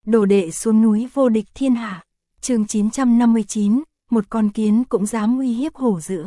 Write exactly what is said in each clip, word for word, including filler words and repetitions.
Đồ đệ xuống núi vô địch thiên hạ. Chương chín trăm năm mươi chín, một con kiến cũng dám uy hiếp hổ dữ.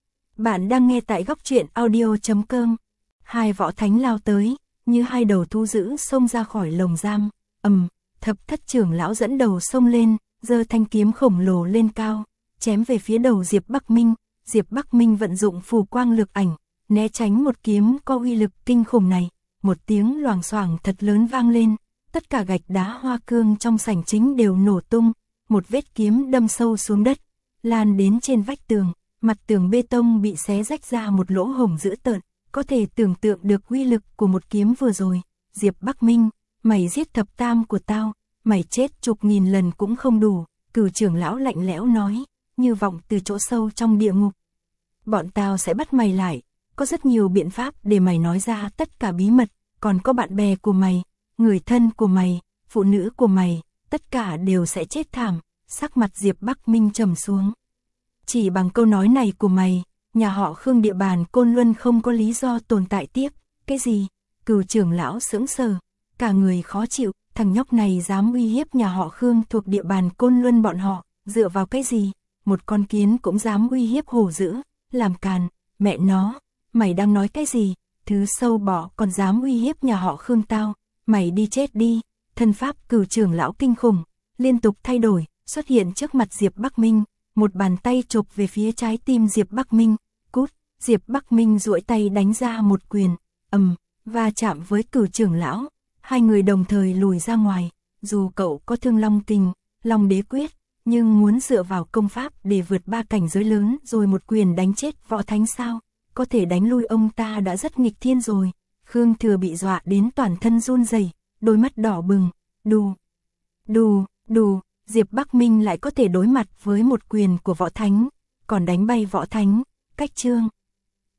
Bạn đang nghe tại góc truyện audio chấm com. Hai võ thánh lao tới, như hai đầu thú dữ xông ra khỏi lồng giam. Ầm, thập thất trưởng lão dẫn đầu xông lên, giơ thanh kiếm khổng lồ lên cao, chém về phía đầu Diệp Bắc Minh. Diệp Bắc Minh vận dụng phù quang lực ảnh, né tránh một kiếm có uy lực kinh khủng này. Một tiếng loảng xoảng thật lớn vang lên, tất cả gạch đá hoa cương trong sảnh chính đều nổ tung, một vết kiếm đâm sâu xuống đất, lan đến trên vách tường, mặt tường bê tông bị xé rách ra một lỗ hổng dữ tợn, có thể tưởng tượng được uy lực của một kiếm vừa rồi. Diệp Bắc Minh, mày giết thập tam của tao, mày chết chục nghìn lần cũng không đủ, Cửu trưởng lão lạnh lẽo nói, như vọng từ chỗ sâu trong địa ngục. Bọn tao sẽ bắt mày lại, có rất nhiều biện pháp để mày nói ra tất cả bí mật, còn có bạn bè của mày, người thân của mày, phụ nữ của mày, tất cả đều sẽ chết thảm. Sắc mặt Diệp Bắc Minh trầm xuống. Chỉ bằng câu nói này của mày, nhà họ Khương địa bàn Côn Luân không có lý do tồn tại tiếp. Cái gì? Cửu trưởng lão sững sờ, cả người khó chịu, thằng nhóc này dám uy hiếp nhà họ Khương thuộc địa bàn Côn Luân bọn họ, dựa vào cái gì? Một con kiến cũng dám uy hiếp hổ dữ, làm càn, mẹ nó, mày đang nói cái gì? Thứ sâu bọ còn dám uy hiếp nhà họ Khương tao, mày đi chết đi. Thân pháp Cửu trưởng lão kinh khủng, liên tục thay đổi, xuất hiện trước mặt Diệp Bắc Minh, một bàn tay chộp về phía trái tim Diệp Bắc Minh, cút. Diệp Bắc Minh duỗi tay đánh ra một quyền, ầm, va chạm với Cửu trưởng lão, hai người đồng thời lùi ra ngoài. Dù cậu có Thương Long Kình, Long Đế Quyết, nhưng muốn dựa vào công pháp để vượt ba cảnh giới lớn rồi một quyền đánh chết võ thánh sao? Có thể đánh lui ông ta đã rất nghịch thiên rồi. Khương Thừa bị dọa đến toàn thân run rẩy, đôi mắt đỏ bừng. Đù, đù, đù, Diệp Bắc Minh lại có thể đối mặt với một quyền của võ thánh, còn đánh bay võ thánh. Cách chương